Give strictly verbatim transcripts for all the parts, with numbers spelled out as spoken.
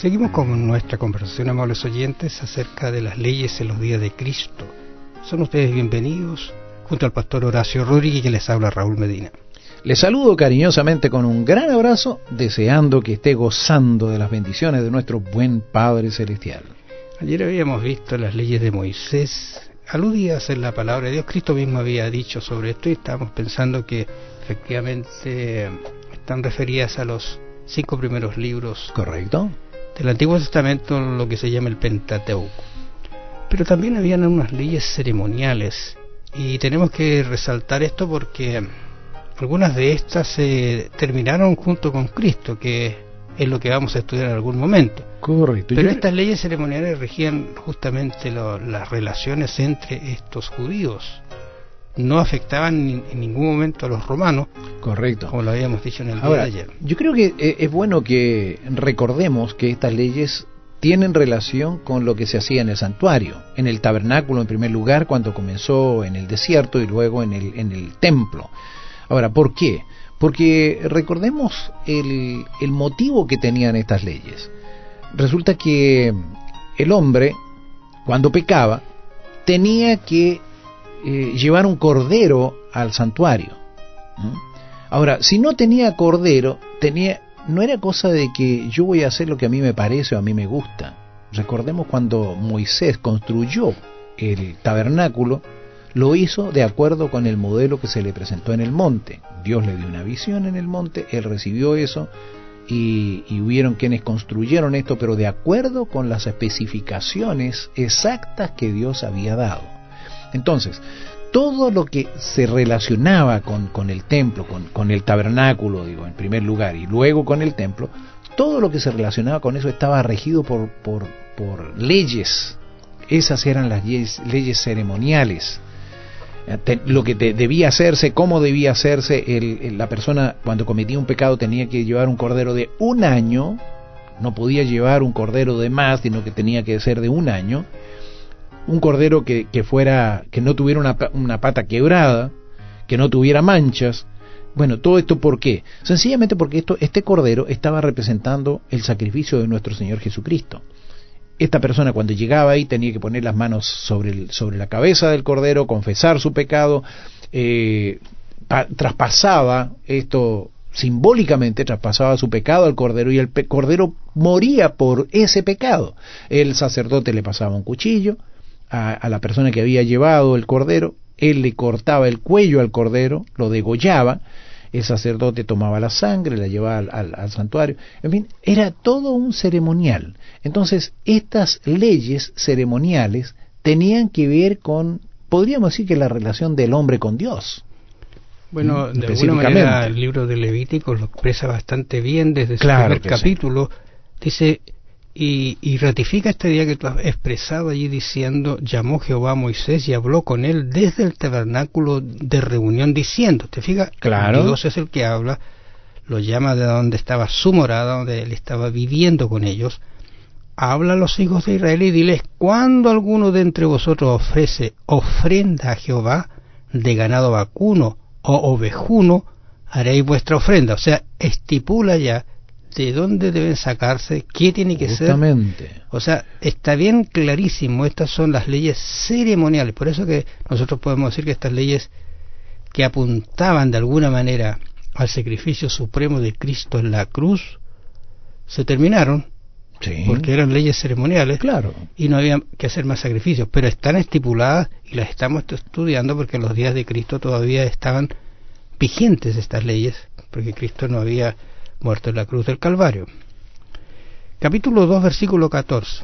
Seguimos con nuestra conversación, amables oyentes, acerca de las leyes en los días de Cristo. Son ustedes bienvenidos, junto al pastor Horacio Rodríguez, que les habla Raúl Medina. Les saludo cariñosamente con un gran abrazo, deseando que esté gozando de las bendiciones de nuestro buen Padre Celestial. Ayer habíamos visto las leyes de Moisés, aludidas en la palabra de Dios. Cristo mismo había dicho sobre esto y estábamos pensando que efectivamente están referidas a los cinco primeros libros. ¿Correcto? Del Antiguo Testamento, lo que se llama el Pentateuco. Pero también habían unas leyes ceremoniales, y tenemos que resaltar esto porque algunas de estas se eh, terminaron junto con Cristo, que es lo que vamos a estudiar en algún momento. Correcto. Pero Yo... estas leyes ceremoniales regían justamente lo, las relaciones entre estos judíos. No afectaban ni, en ningún momento a los romanos. Correcto. Como lo habíamos dicho en el Ahora, día de ayer. Yo creo que es bueno que recordemos que estas leyes tienen relación con lo que se hacía en el santuario, en el tabernáculo en primer lugar, cuando comenzó en el desierto y luego en el, en el templo. Ahora, ¿por qué? Porque recordemos el, el motivo que tenían estas leyes. Resulta que el hombre, cuando pecaba, tenía que eh, llevar un cordero al santuario. ¿Mm? Ahora, si no tenía cordero, tenía, no era cosa de que yo voy a hacer lo que a mí me parece o a mí me gusta. Recordemos cuando Moisés construyó el tabernáculo, lo hizo de acuerdo con el modelo que se le presentó en el monte. Dios le dio una visión en el monte, él recibió eso y, y hubieron quienes construyeron esto, pero de acuerdo con las especificaciones exactas que Dios había dado. Entonces, todo lo que se relacionaba con, con el templo, con, con el tabernáculo, digo, en primer lugar, y luego con el templo, todo lo que se relacionaba con eso estaba regido por, por, por leyes. Esas eran las leyes, leyes ceremoniales. Lo que te, debía hacerse, cómo debía hacerse. El, el, la persona cuando cometía un pecado tenía que llevar un cordero de un año, no podía llevar un cordero de más, sino que tenía que ser de un año. Un cordero que, que fuera, que no tuviera una, una pata quebrada, que no tuviera manchas. Bueno, todo esto ¿por qué? Sencillamente porque esto, este cordero estaba representando el sacrificio de nuestro Señor Jesucristo. Esta persona cuando llegaba ahí tenía que poner las manos sobre, el, sobre la cabeza del cordero, confesar su pecado, eh, pa, traspasaba esto simbólicamente, traspasaba su pecado al cordero y el pe- cordero moría por ese pecado. El sacerdote le pasaba un cuchillo a, a la persona que había llevado el cordero, él le cortaba el cuello al cordero, lo degollaba, el sacerdote tomaba la sangre, la llevaba al, al, al santuario, en fin, era todo un ceremonial. Entonces, estas leyes ceremoniales tenían que ver con, podríamos decir que la relación del hombre con Dios. Bueno, ¿Mm? de alguna manera el libro de Levítico lo expresa bastante bien desde su claro primer capítulo. Sí. Dice, y, y ratifica este día que tú has expresado allí diciendo, llamó Jehová a Moisés y habló con él desde el tabernáculo de reunión diciendo, ¿te fijas? Claro. Dios es el que habla, lo llama de donde estaba su morada, donde él estaba viviendo con ellos. Habla a los hijos de Israel y diles, cuando alguno de entre vosotros ofrece ofrenda a Jehová de ganado vacuno o ovejuno, haréis vuestra ofrenda. O sea, estipula ya de dónde deben sacarse, qué tiene que Justamente. ser. O sea, está bien clarísimo, estas son las leyes ceremoniales. Por eso que nosotros podemos decir que estas leyes que apuntaban de alguna manera al sacrificio supremo de Cristo en la cruz, se terminaron. Sí. Porque eran leyes ceremoniales, claro, y no había que hacer más sacrificios, pero están estipuladas y las estamos estudiando porque en los días de Cristo todavía estaban vigentes estas leyes, porque Cristo no había muerto en la cruz del Calvario. Capítulo dos, versículo catorce.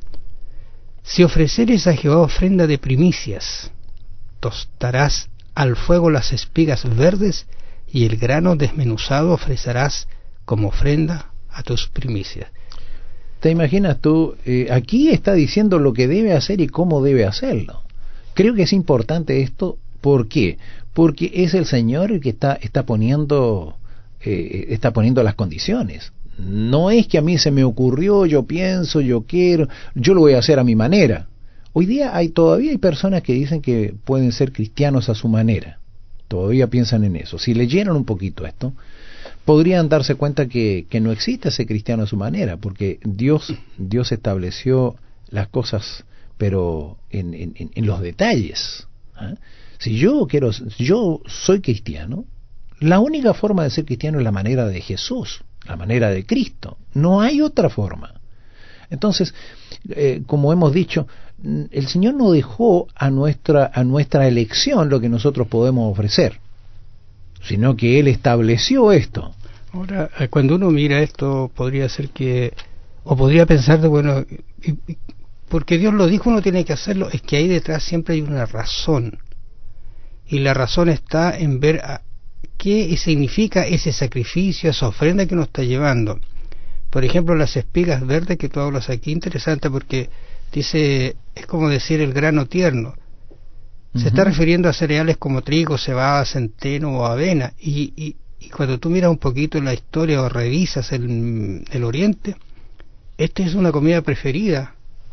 Si ofreceres a Jehová ofrenda de primicias, tostarás al fuego las espigas verdes y el grano desmenuzado ofrecerás como ofrenda a tus primicias. ¿Te imaginas tú? Eh, aquí está diciendo lo que debe hacer y cómo debe hacerlo. Creo que es importante esto. ¿Por qué? Porque es el Señor el que está, está poniendo eh, está poniendo las condiciones. No es que a mí se me ocurrió, yo pienso, yo quiero, yo lo voy a hacer a mi manera. Hoy día hay todavía hay personas que dicen que pueden ser cristianos a su manera. Todavía piensan en eso. Si leyeron un poquito esto, podrían darse cuenta que, que no existe ese cristiano a su manera, porque Dios, Dios estableció las cosas, pero en, en, en los detalles. ¿eh? Si yo quiero, si yo soy cristiano, la única forma de ser cristiano es la manera de Jesús, la manera de Cristo. No hay otra forma. Entonces, eh, como hemos dicho, el Señor no dejó a nuestra, a nuestra elección lo que nosotros podemos ofrecer, sino que Él estableció esto. Ahora, cuando uno mira esto, podría ser que, o podría pensar de, bueno, porque Dios lo dijo, uno tiene que hacerlo, es que ahí detrás siempre hay una razón. Y la razón está en ver a qué significa ese sacrificio, esa ofrenda que uno está llevando. Por ejemplo, las espigas verdes que tú hablas aquí, interesante porque dice, es como decir el grano tierno. Se uh-huh. está refiriendo a cereales como trigo, cebada, centeno o avena. Y, y, y cuando tú miras un poquito en la historia o revisas el, el Oriente, esta es una comida preferida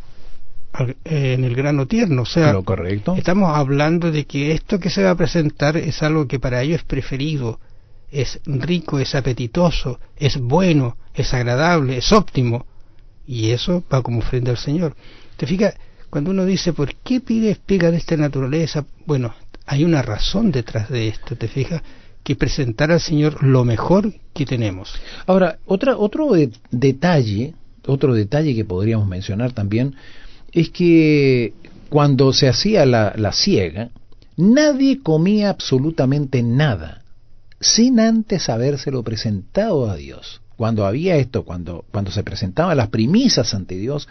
en el grano tierno. O sea, ¿lo correcto? Estamos hablando de que esto que se va a presentar es algo que para ellos es preferido, es rico, es apetitoso, es bueno, es agradable, es óptimo, y eso va como ofrenda al Señor. ¿Te fijas? Cuando uno dice, ¿por qué pide espiga de esta naturaleza? Bueno, hay una razón detrás de esto, ¿te fijas? Que presentar al Señor lo mejor que tenemos. Ahora, otra, otro de, detalle, otro detalle que podríamos mencionar también, es que cuando se hacía la, la siega, nadie comía absolutamente nada sin antes habérselo presentado a Dios. Cuando había esto, cuando, cuando se presentaban las primicias ante Dios,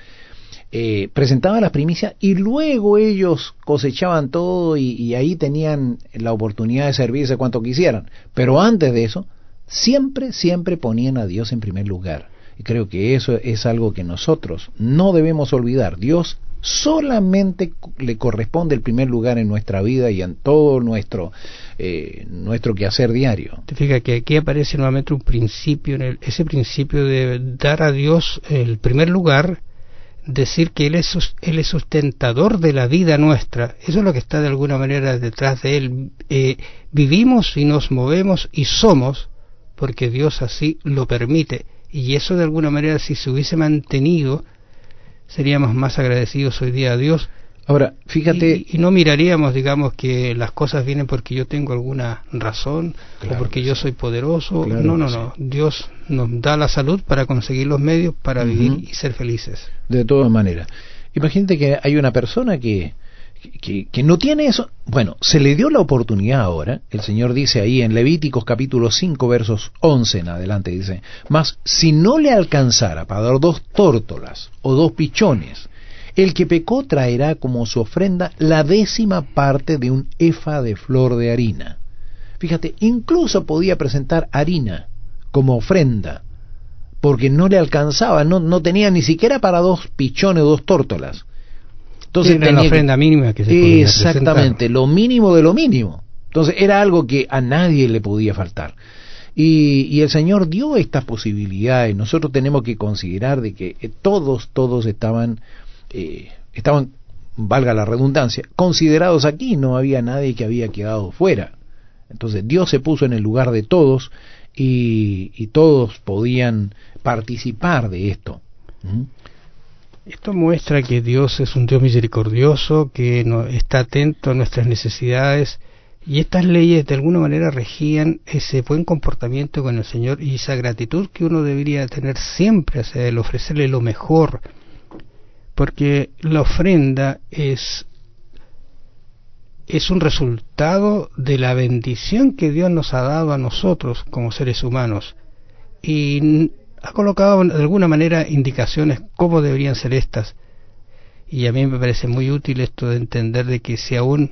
eh, presentaban las primicias y luego ellos cosechaban todo y, y ahí tenían la oportunidad de servirse cuanto quisieran. Pero antes de eso, siempre, siempre ponían a Dios en primer lugar. Y creo que eso es algo que nosotros no debemos olvidar. Dios solamente le corresponde el primer lugar en nuestra vida y en todo nuestro eh, nuestro quehacer diario. Te fijas que aquí aparece nuevamente un principio, en el, ese principio de dar a Dios el primer lugar, decir que Él es, él es sustentador de la vida nuestra. Eso es lo que está de alguna manera detrás de Él. Eh, vivimos y nos movemos y somos porque Dios así lo permite. Y eso de alguna manera, si se hubiese mantenido, seríamos más agradecidos hoy día a Dios. Ahora, fíjate... Y, y no miraríamos, digamos, que las cosas vienen porque yo tengo alguna razón, claro, o porque yo sí. soy poderoso. Claro no, no, no. Sí. Dios nos da la salud para conseguir los medios para uh-huh. vivir y ser felices. De todas maneras. Imagínate que hay una persona que... Que, que no tiene eso. Bueno, se le dio la oportunidad ahora. El Señor dice ahí en Levíticos capítulo cinco versos once en adelante, dice: mas si no le alcanzara para dar dos tórtolas o dos pichones, el que pecó traerá como su ofrenda la décima parte de un efa de flor de harina. Fíjate, incluso podía presentar harina como ofrenda, porque no le alcanzaba, no, no tenía ni siquiera para dos pichones o dos tórtolas. Entonces era la ofrenda mínima que se podía exactamente, presentar. Lo mínimo de lo mínimo. Entonces era algo que a nadie le podía faltar. Y, y el Señor dio estas posibilidades. Nosotros tenemos que considerar de que eh, todos, todos estaban, eh, estaban, valga la redundancia, considerados aquí. No había nadie que había quedado fuera. Entonces Dios se puso en el lugar de todos y, y todos podían participar de esto. ¿Mm? Esto muestra que Dios es un Dios misericordioso, que no, está atento a nuestras necesidades, y estas leyes de alguna manera regían ese buen comportamiento con el Señor y esa gratitud que uno debería tener siempre hacia Él, ofrecerle lo mejor, porque la ofrenda es, es un resultado de la bendición que Dios nos ha dado a nosotros como seres humanos, y ha colocado de alguna manera indicaciones cómo deberían ser estas, y a mí me parece muy útil esto de entender de que si aún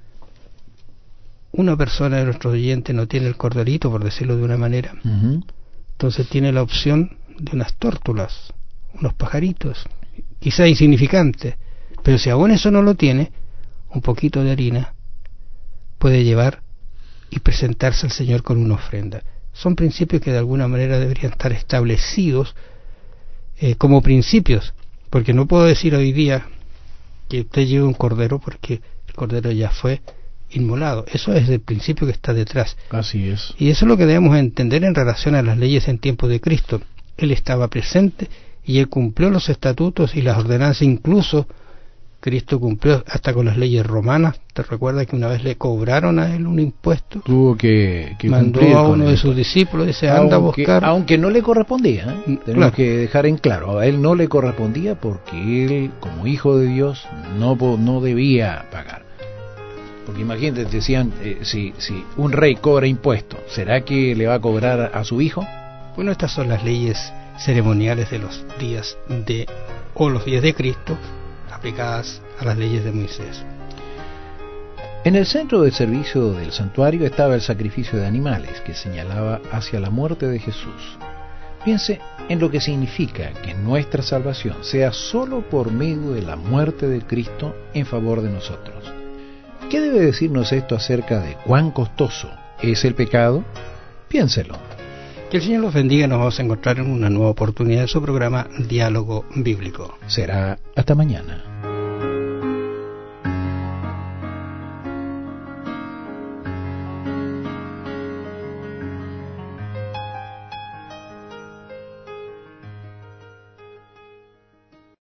una persona de nuestros oyentes no tiene el corderito, por decirlo de una manera, uh-huh. entonces tiene la opción de unas tórtolas, unos pajaritos, quizá insignificantes, pero si aún eso no lo tiene, un poquito de harina puede llevar y presentarse al Señor con una ofrenda. Son principios que de alguna manera deberían estar establecidos eh, como principios, porque no puedo decir hoy día que usted lleve un cordero porque el cordero ya fue inmolado. Eso es el principio que está detrás. Así es. Y eso es lo que debemos entender en relación a las leyes en tiempos de Cristo. Él estaba presente y él cumplió los estatutos y las ordenanzas. Incluso Cristo cumplió hasta con las leyes romanas. ¿Te recuerdas que una vez le cobraron a él un impuesto? Tuvo que, que mandó cumplir a con uno el de sus impuesto. discípulos y dice, anda aunque, a buscar. Aunque no le correspondía, ¿eh? Tenemos Claro. que dejar en claro, a él no le correspondía porque él, como hijo de Dios, no, no debía pagar. Porque imagínate, decían, eh, si, si un rey cobra impuestos, ¿será que le va a cobrar a su hijo? Bueno, estas son las leyes ceremoniales de los días de, o los días de Cristo, aplicadas a las leyes de Moisés. En el centro del servicio del santuario estaba el sacrificio de animales, que señalaba hacia la muerte de Jesús. Piense en lo que significa que nuestra salvación sea solo por medio de la muerte de Cristo en favor de nosotros. ¿Qué debe decirnos esto acerca de cuán costoso es el pecado? Piénselo. Que el Señor los bendiga. Nos vamos a encontrar en una nueva oportunidad de su programa Diálogo Bíblico. Será hasta mañana.